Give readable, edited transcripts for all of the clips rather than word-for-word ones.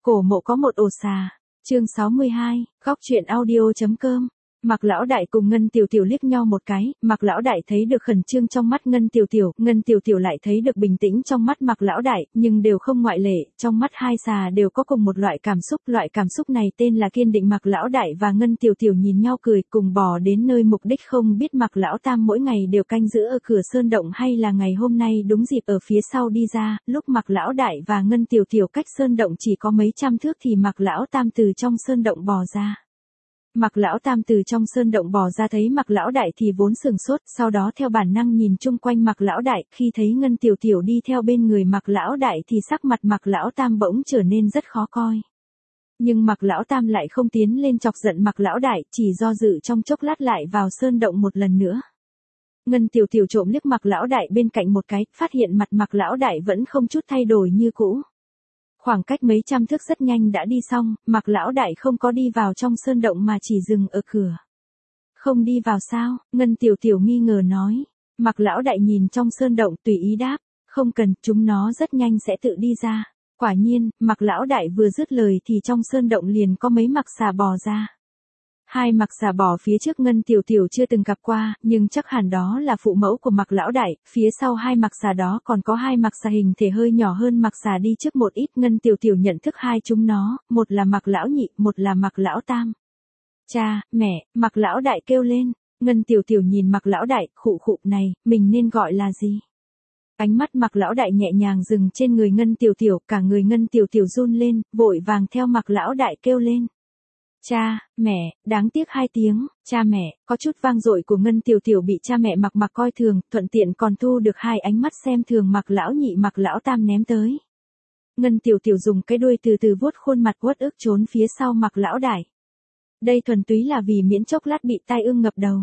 Cổ mộ có một ổ xà. Chương 62, góc truyện audio.com. Mạc Lão Đại cùng Ngân Tiểu Tiểu liếc nhau một cái, Mạc Lão Đại thấy được khẩn trương trong mắt Ngân Tiểu Tiểu lại thấy được bình tĩnh trong mắt Mạc Lão Đại, nhưng đều không ngoại lệ, trong mắt hai xà đều có cùng một loại cảm xúc này tên là kiên định. Mạc Lão Đại và Ngân Tiểu Tiểu nhìn nhau cười, cùng bò đến nơi mục đích. Không biết Mạc Lão Tam mỗi ngày đều canh giữ ở cửa sơn động hay là ngày hôm nay đúng dịp ở phía sau đi ra, lúc Mạc Lão Đại và Ngân Tiểu Tiểu cách sơn động chỉ có mấy trăm thước thì Mạc Lão Tam từ trong sơn động bò ra. Mạc Lão Tam từ trong sơn động bò ra thấy Mạc Lão Đại thì vốn sửng sốt, sau đó theo bản năng nhìn chung quanh Mạc Lão Đại, khi thấy Ngân Tiểu Tiểu đi theo bên người Mạc Lão Đại thì sắc mặt Mạc Lão Tam bỗng trở nên rất khó coi. Nhưng Mạc Lão Tam lại không tiến lên chọc giận Mạc Lão Đại, chỉ do dự trong chốc lát lại vào sơn động một lần nữa. Ngân Tiểu Tiểu trộm liếc Mạc Lão Đại bên cạnh một cái, phát hiện mặt Mạc Lão Đại vẫn không chút thay đổi như cũ. Khoảng cách mấy trăm thước rất nhanh đã đi xong, Mạc Lão Đại không có đi vào trong sơn động mà chỉ dừng ở cửa. Không đi vào sao? Ngân Tiểu Tiểu nghi ngờ nói. Mạc Lão Đại nhìn trong sơn động tùy ý đáp, không cần, chúng nó rất nhanh sẽ tự đi ra. Quả nhiên, Mạc Lão Đại vừa dứt lời thì trong sơn động liền có mấy mạc xà bò ra. Hai mạc xà bò phía trước Ngân Tiểu Tiểu chưa từng gặp qua, nhưng chắc hẳn đó là phụ mẫu của Mạc Lão Đại, phía sau hai mạc xà đó còn có hai mạc xà hình thể hơi nhỏ hơn mạc xà đi trước một ít. Ngân Tiểu Tiểu nhận thức hai chúng nó, một là Mạc Lão Nhị, một là Mạc Lão Tam. Cha, mẹ, Mạc Lão Đại kêu lên. Ngân Tiểu Tiểu nhìn Mạc Lão Đại, khụ này, mình nên gọi là gì? Ánh mắt Mạc Lão Đại nhẹ nhàng dừng trên người Ngân Tiểu Tiểu, cả người Ngân Tiểu Tiểu run lên, vội vàng theo Mạc Lão Đại kêu lên. Cha, mẹ, đáng tiếc hai tiếng, cha mẹ, có chút vang dội của Ngân Tiểu Tiểu bị cha mẹ Mạc coi thường, thuận tiện còn thu được hai ánh mắt xem thường Mạc Lão Nhị Mạc Lão Tam ném tới. Ngân Tiểu Tiểu dùng cái đuôi từ từ vuốt khuôn mặt uất ức trốn phía sau Mạc Lão Đại. Đây thuần túy là vì miễn chốc lát bị tai ương ngập đầu.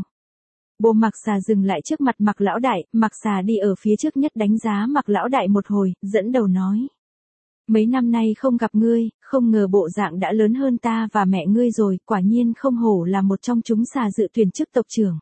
Bộ Mạc xà dừng lại trước mặt Mạc Lão Đại, Mạc xà đi ở phía trước nhất đánh giá Mạc Lão Đại một hồi, dẫn đầu nói. Mấy năm nay không gặp ngươi, không ngờ bộ dạng đã lớn hơn ta và mẹ ngươi rồi, quả nhiên không hổ là một trong chúng xà dự tuyển chức tộc trưởng.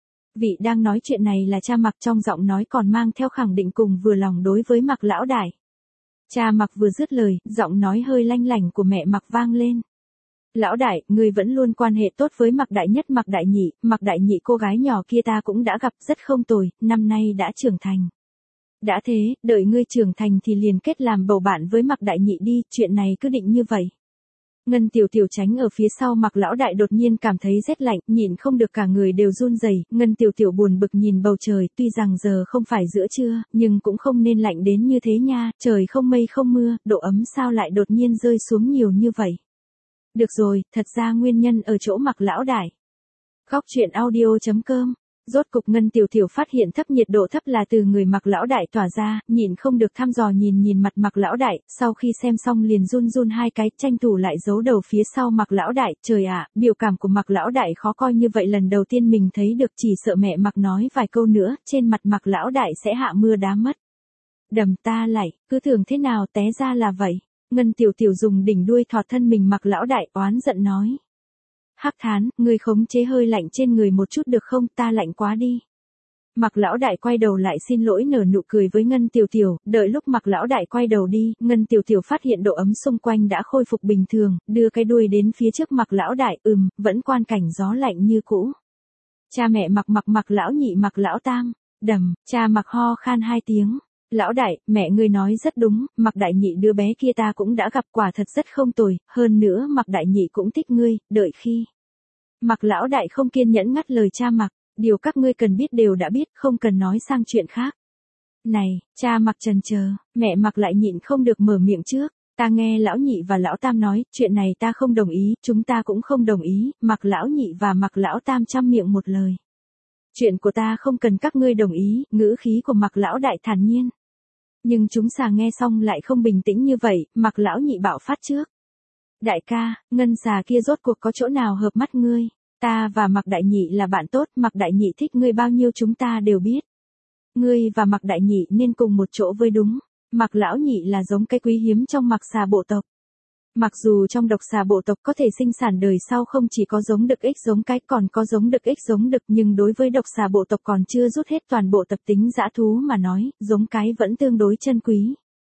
Vị đang nói chuyện này là cha Mạc, trong giọng nói còn mang theo khẳng định cùng vừa lòng đối với Mạc Lão Đại. Cha Mạc vừa dứt lời, giọng nói hơi lanh lảnh của mẹ Mạc vang lên. Lão Đại, ngươi vẫn luôn quan hệ tốt với Mạc Đại Nhất Mạc Đại Nhị cô gái nhỏ kia ta cũng đã gặp rất không tồi, năm nay đã trưởng thành. Đã thế, đợi ngươi trưởng thành thì liền kết làm bầu bạn với Mạc Đại Nhị đi, chuyện này cứ định như vậy. Ngân Tiểu Tiểu tránh ở phía sau Mạc Lão Đại đột nhiên cảm thấy rét lạnh, nhìn không được cả người đều run rẩy. Ngân Tiểu Tiểu buồn bực nhìn bầu trời, tuy rằng giờ không phải giữa trưa, nhưng cũng không nên lạnh đến như thế nha, trời không mây không mưa, độ ấm sao lại đột nhiên rơi xuống nhiều như vậy. Được rồi, thật ra nguyên nhân ở chỗ Mạc Lão Đại. Góc truyện audio.com. Rốt cục Ngân Tiểu Tiểu phát hiện thấp nhiệt độ thấp là từ người Mạc Lão Đại tỏa ra, nhìn không được thăm dò nhìn mặt Mạc Lão Đại, sau khi xem xong liền run hai cái, tranh thủ lại giấu đầu phía sau Mạc Lão Đại. Trời ạ, biểu cảm của Mạc Lão Đại khó coi như vậy lần đầu tiên mình thấy được, chỉ sợ mẹ Mạc nói vài câu nữa, trên mặt Mạc Lão Đại sẽ hạ mưa đá mất. Đầm ta lại, cứ tưởng thế nào té ra là vậy. Ngân Tiểu Tiểu dùng đỉnh đuôi thọt thân mình Mạc Lão Đại oán giận nói. Hắc Thán, ngươi khống chế hơi lạnh trên người một chút được không, ta lạnh quá đi. Mạc Lão Đại quay đầu lại xin lỗi nở nụ cười với Ngân Tiểu Tiểu, đợi lúc Mạc Lão Đại quay đầu đi, Ngân Tiểu Tiểu phát hiện độ ấm xung quanh đã khôi phục bình thường, đưa cái đuôi đến phía trước Mạc Lão Đại, vẫn quan cảnh gió lạnh như cũ. Cha mẹ Mạc Lão Nhị Mạc Lão Tam, đầm, cha Mạc ho khan hai tiếng. Lão Đại, mẹ ngươi nói rất đúng, Mạc Đại Nhị đứa bé kia ta cũng đã gặp, quả thật rất không tồi, hơn nữa Mạc Đại Nhị cũng thích ngươi, đợi khi. Mạc Lão Đại không kiên nhẫn ngắt lời cha Mạc, điều các ngươi cần biết đều đã biết, không cần nói sang chuyện khác. Này, cha Mạc chần chờ, mẹ Mạc lại nhịn không được mở miệng trước, ta nghe Lão Nhị và Lão Tam nói, chuyện này ta không đồng ý, chúng ta cũng không đồng ý, Mạc Lão Nhị và Mạc Lão Tam chăm miệng một lời. Chuyện của ta không cần các ngươi đồng ý, ngữ khí của Mạc Lão Đại thản nhiên. Nhưng chúng xà nghe xong lại không bình tĩnh như vậy, Mạc Lão Nhị bạo phát trước. Đại ca, ngân xà kia rốt cuộc có chỗ nào hợp mắt ngươi? Ta và Mạc Đại Nhị là bạn tốt, Mạc Đại Nhị thích ngươi bao nhiêu chúng ta đều biết. Ngươi và Mạc Đại Nhị nên cùng một chỗ với đúng. Mạc Lão Nhị là giống cái quý hiếm trong Mạc xà bộ tộc. Mặc dù trong độc xà bộ tộc có thể sinh sản đời sau không chỉ có giống đực ích giống cái còn có giống đực ích giống đực, nhưng đối với độc xà bộ tộc còn chưa rút hết toàn bộ tập tính dã thú mà nói, giống cái vẫn tương đối chân quý.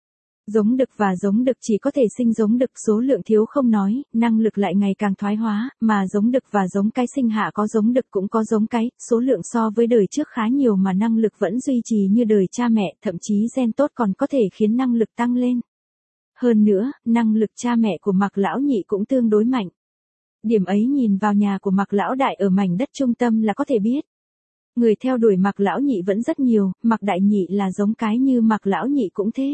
Giống đực và giống đực chỉ có thể sinh giống đực, số lượng thiếu không nói, năng lực lại ngày càng thoái hóa, mà giống đực và giống cái sinh hạ có giống đực cũng có giống cái, số lượng so với đời trước khá nhiều mà năng lực vẫn duy trì như đời cha mẹ, thậm chí gen tốt còn có thể khiến năng lực tăng lên. Hơn nữa, năng lực cha mẹ của Mạc Lão Nhị cũng tương đối mạnh. Điểm ấy nhìn vào nhà của Mạc Lão Đại ở mảnh đất trung tâm là có thể biết. Người theo đuổi Mạc Lão Nhị vẫn rất nhiều, Mạc Đại Nhị là giống cái như Mạc Lão Nhị cũng thế.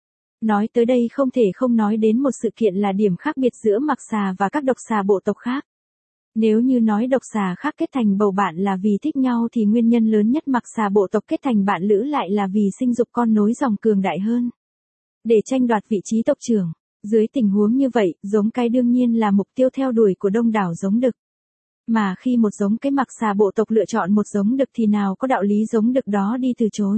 Nói tới đây không thể không nói đến một sự kiện là điểm khác biệt giữa Mạc Xà và các độc xà bộ tộc khác. Nếu như nói độc xà khác kết thành bầu bạn là vì thích nhau thì nguyên nhân lớn nhất Mạc Xà bộ tộc kết thành bạn lữ lại là vì sinh dục con nối dòng cường đại hơn. Để tranh đoạt vị trí tộc trưởng. Dưới tình huống như vậy, giống cái đương nhiên là mục tiêu theo đuổi của đông đảo giống đực. Mà khi một giống cái Mạc Xà bộ tộc lựa chọn một giống đực thì nào có đạo lý giống đực đó đi từ chối.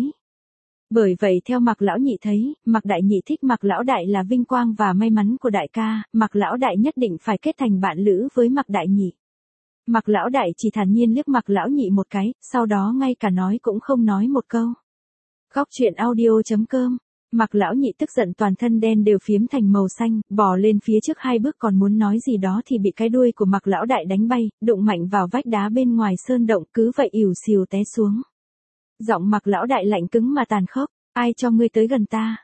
Bởi vậy theo Mạc Lão Nhị thấy, Mạc Đại Nhị thích Mạc Lão Đại là vinh quang và may mắn của đại ca, Mạc Lão Đại nhất định phải kết thành bạn lữ với Mạc Đại Nhị. Mạc Lão Đại chỉ thản nhiên liếc Mạc Lão Nhị một cái, sau đó ngay cả nói cũng không nói một câu. Góc truyện audio.com. Mạc Lão Nhị tức giận toàn thân đen đều phiếm thành màu xanh, bò lên phía trước 2 bước còn muốn nói gì đó thì bị cái đuôi của Mạc Lão Đại đánh bay, đụng mạnh vào vách đá bên ngoài sơn động, cứ vậy ỉu xìu té xuống. Giọng Mạc Lão Đại lạnh cứng mà tàn khốc, ai cho ngươi tới gần ta?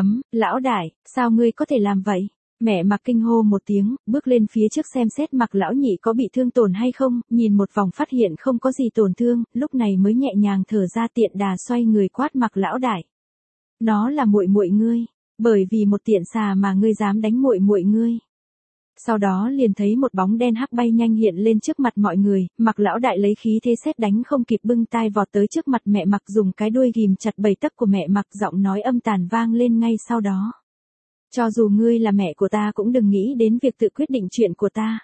Lão Đại, sao ngươi có thể làm vậy? Mẹ Mạc kinh hô một tiếng, bước lên phía trước xem xét Mạc Lão Nhị có bị thương tổn hay không, nhìn một vòng phát hiện không có gì tổn thương, lúc này mới nhẹ nhàng thở ra tiện đà xoay người quát Mạc Lão Đại. Nó là muội muội ngươi, bởi vì một tiện xà mà ngươi dám đánh muội muội ngươi. Sau đó liền thấy một bóng đen hắc bay nhanh hiện lên trước mặt mọi người, Mạc Lão Đại lấy khí thế sét đánh không kịp bưng tai vọt tới trước mặt mẹ Mạc, dùng cái đuôi ghim chặt 7 tấc của mẹ Mạc, giọng nói âm tàn vang lên ngay sau đó. Cho dù ngươi là mẹ của ta cũng đừng nghĩ đến việc tự quyết định chuyện của ta.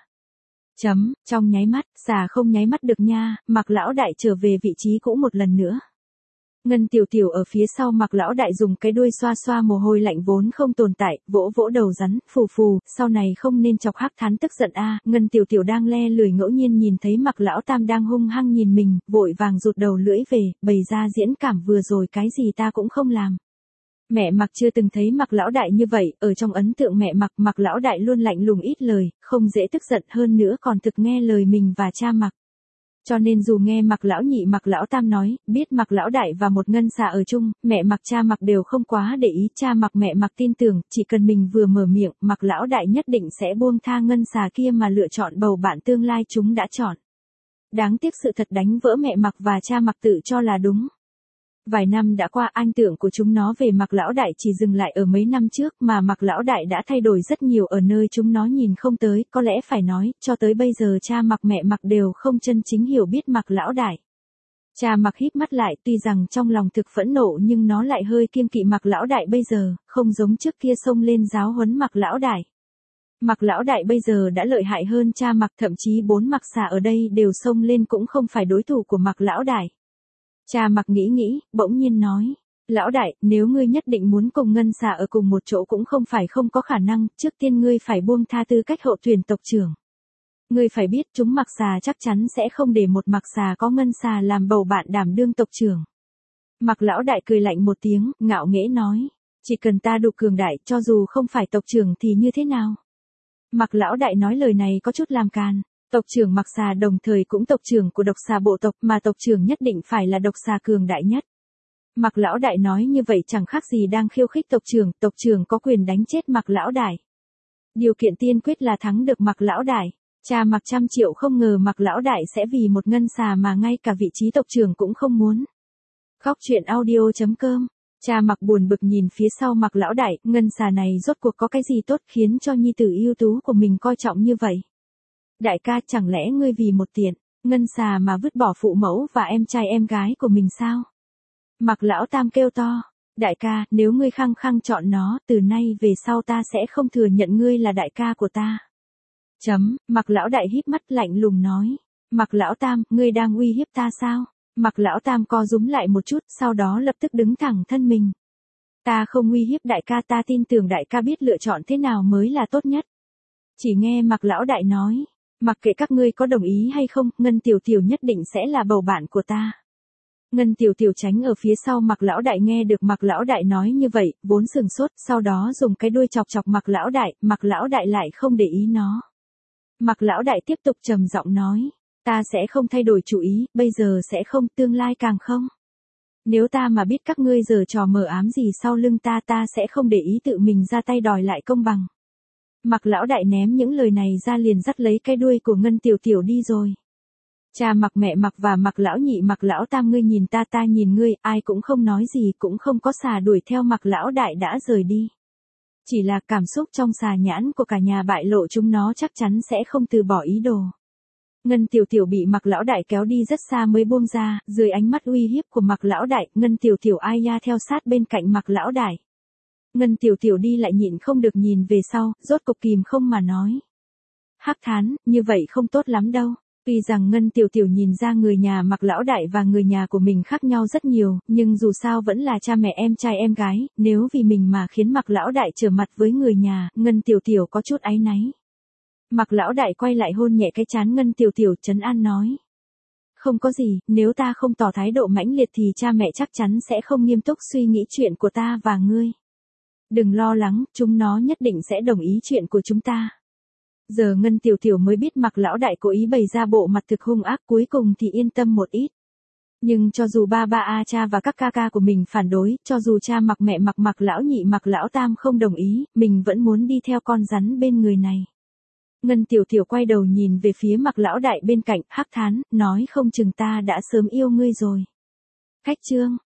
Trong nháy mắt, xà không nháy mắt được nha, Mạc Lão Đại trở về vị trí cũ một lần nữa. Ngân Tiểu Tiểu ở phía sau Mạc Lão Đại dùng cái đuôi xoa xoa mồ hôi lạnh vốn không tồn tại, vỗ vỗ đầu rắn, phù phù, sau này không nên chọc Hắc Thán tức giận a. Ngân Tiểu Tiểu đang le lười ngẫu nhiên nhìn thấy Mạc Lão Tam đang hung hăng nhìn mình, vội vàng rụt đầu lưỡi về, bày ra diễn cảm vừa rồi cái gì ta cũng không làm. Mẹ Mạc chưa từng thấy Mạc Lão Đại như vậy, ở trong ấn tượng mẹ Mạc Lão Đại luôn lạnh lùng ít lời, không dễ tức giận, hơn nữa còn thực nghe lời mình và cha Mạc. Cho nên dù nghe Mạc Lão Nhị Mạc Lão Tam nói, biết Mạc Lão Đại và một ngân xà ở chung, mẹ Mạc cha Mạc đều không quá để ý, cha Mạc mẹ Mạc tin tưởng, chỉ cần mình vừa mở miệng, Mạc Lão Đại nhất định sẽ buông tha ngân xà kia mà lựa chọn bầu bạn tương lai chúng đã chọn. Đáng tiếc sự thật đánh vỡ mẹ Mạc và cha Mạc tự cho là đúng. Vài năm đã qua, anh tưởng của chúng nó về Mạc Lão Đại chỉ dừng lại ở mấy năm trước, mà Mạc Lão Đại đã thay đổi rất nhiều ở nơi chúng nó nhìn không tới, có lẽ phải nói, cho tới bây giờ cha Mạc mẹ Mạc đều không chân chính hiểu biết Mạc Lão Đại. Cha Mạc híp mắt lại, tuy rằng trong lòng thực phẫn nộ nhưng nó lại hơi kiêng kỵ Mạc Lão Đại bây giờ, không giống trước kia xông lên giáo huấn Mạc Lão Đại. Mạc Lão Đại bây giờ đã lợi hại hơn cha Mạc, thậm chí 4 Mạc xà ở đây đều xông lên cũng không phải đối thủ của Mạc Lão Đại. Cha Mạc nghĩ, bỗng nhiên nói, Lão Đại, nếu ngươi nhất định muốn cùng ngân xà ở cùng một chỗ cũng không phải không có khả năng, trước tiên ngươi phải buông tha tư cách hậu tuyển tộc trưởng. Ngươi phải biết chúng Mạc xà chắc chắn sẽ không để một Mạc xà có ngân xà làm bầu bạn đảm đương tộc trưởng. Mạc Lão Đại cười lạnh một tiếng, ngạo nghễ nói, chỉ cần ta đủ cường đại, cho dù không phải tộc trưởng thì như thế nào? Mạc Lão Đại nói lời này có chút làm càn. Tộc trưởng Mạc xà đồng thời cũng tộc trưởng của độc xà bộ tộc, mà tộc trưởng nhất định phải là độc xà cường đại nhất. Mạc Lão Đại nói như vậy chẳng khác gì đang khiêu khích tộc trưởng có quyền đánh chết Mạc Lão Đại. Điều kiện tiên quyết là thắng được Mạc Lão Đại. Cha Mạc trăm triệu không ngờ Mạc Lão Đại sẽ vì một ngân xà mà ngay cả vị trí tộc trưởng cũng không muốn. Góc truyện audio.com. Cha Mạc buồn bực nhìn phía sau Mạc Lão Đại, ngân xà này rốt cuộc có cái gì tốt khiến cho nhi tử ưu tú của mình coi trọng như vậy. Đại ca, chẳng lẽ ngươi vì một tiện, ngân xà mà vứt bỏ phụ mẫu và em trai em gái của mình sao? Mạc Lão Tam kêu to, đại ca, nếu ngươi khăng khăng chọn nó, từ nay về sau ta sẽ không thừa nhận ngươi là đại ca của ta. Mạc Lão Đại híp mắt lạnh lùng nói, Mạc Lão Tam, ngươi đang uy hiếp ta sao? Mạc Lão Tam co rúm lại một chút, sau đó lập tức đứng thẳng thân mình. Ta không uy hiếp đại ca, ta tin tưởng đại ca biết lựa chọn thế nào mới là tốt nhất. Chỉ nghe Mạc Lão Đại nói, mặc kệ các ngươi có đồng ý hay không, Ngân Tiểu Tiểu nhất định sẽ là bầu bạn của ta. Ngân Tiểu Tiểu tránh ở phía sau Mạc Lão Đại, nghe được Mạc Lão Đại nói như vậy, vốn sừng sốt, sau đó dùng cái đuôi chọc chọc Mạc Lão Đại, Mạc Lão Đại lại không để ý nó. Mạc Lão Đại tiếp tục trầm giọng nói, ta sẽ không thay đổi chủ ý, bây giờ sẽ không, tương lai càng không. Nếu ta mà biết các ngươi giở trò mờ ám gì sau lưng ta sẽ không để ý tự mình ra tay đòi lại công bằng. Mạc Lão Đại ném những lời này ra liền dắt lấy cái đuôi của Ngân Tiểu Tiểu đi rồi. Cha Mạc, mẹ Mạc và Mạc Lão Nhị, Mạc Lão Tam, ngươi nhìn ta nhìn ngươi, ai cũng không nói gì, cũng không có xà đuổi theo Mạc Lão Đại đã rời đi. Chỉ là cảm xúc trong xà nhãn của cả nhà bại lộ, chúng nó chắc chắn sẽ không từ bỏ ý đồ. Ngân Tiểu Tiểu bị Mạc Lão Đại kéo đi rất xa mới buông ra, dưới ánh mắt uy hiếp của Mạc Lão Đại, Ngân Tiểu Tiểu ai ya theo sát bên cạnh Mạc Lão Đại. Ngân Tiểu Tiểu đi lại nhịn không được nhìn về sau, rốt cục kìm không mà nói. Hắc Thán, như vậy không tốt lắm đâu. Tuy rằng Ngân Tiểu Tiểu nhìn ra người nhà Mạc Lão Đại và người nhà của mình khác nhau rất nhiều, nhưng dù sao vẫn là cha mẹ em trai em gái, nếu vì mình mà khiến Mạc Lão Đại trở mặt với người nhà, Ngân Tiểu Tiểu có chút áy náy. Mạc Lão Đại quay lại hôn nhẹ cái trán Ngân Tiểu Tiểu, trấn an nói. Không có gì, nếu ta không tỏ thái độ mãnh liệt thì cha mẹ chắc chắn sẽ không nghiêm túc suy nghĩ chuyện của ta và ngươi. Đừng lo lắng, chúng nó nhất định sẽ đồng ý chuyện của chúng ta. Giờ Ngân Tiểu Tiểu mới biết Mạc Lão Đại cố ý bày ra bộ mặt thực hung ác, cuối cùng thì yên tâm một ít. Nhưng cho dù cha và các ca của mình phản đối, cho dù cha Mạc, mẹ Mạc, Mạc Lão Nhị, Mạc Lão Tam không đồng ý, mình vẫn muốn đi theo con rắn bên người này. Ngân Tiểu Tiểu quay đầu nhìn về phía Mạc Lão Đại bên cạnh, Hắc Thán, nói không chừng ta đã sớm yêu ngươi rồi. Khách chương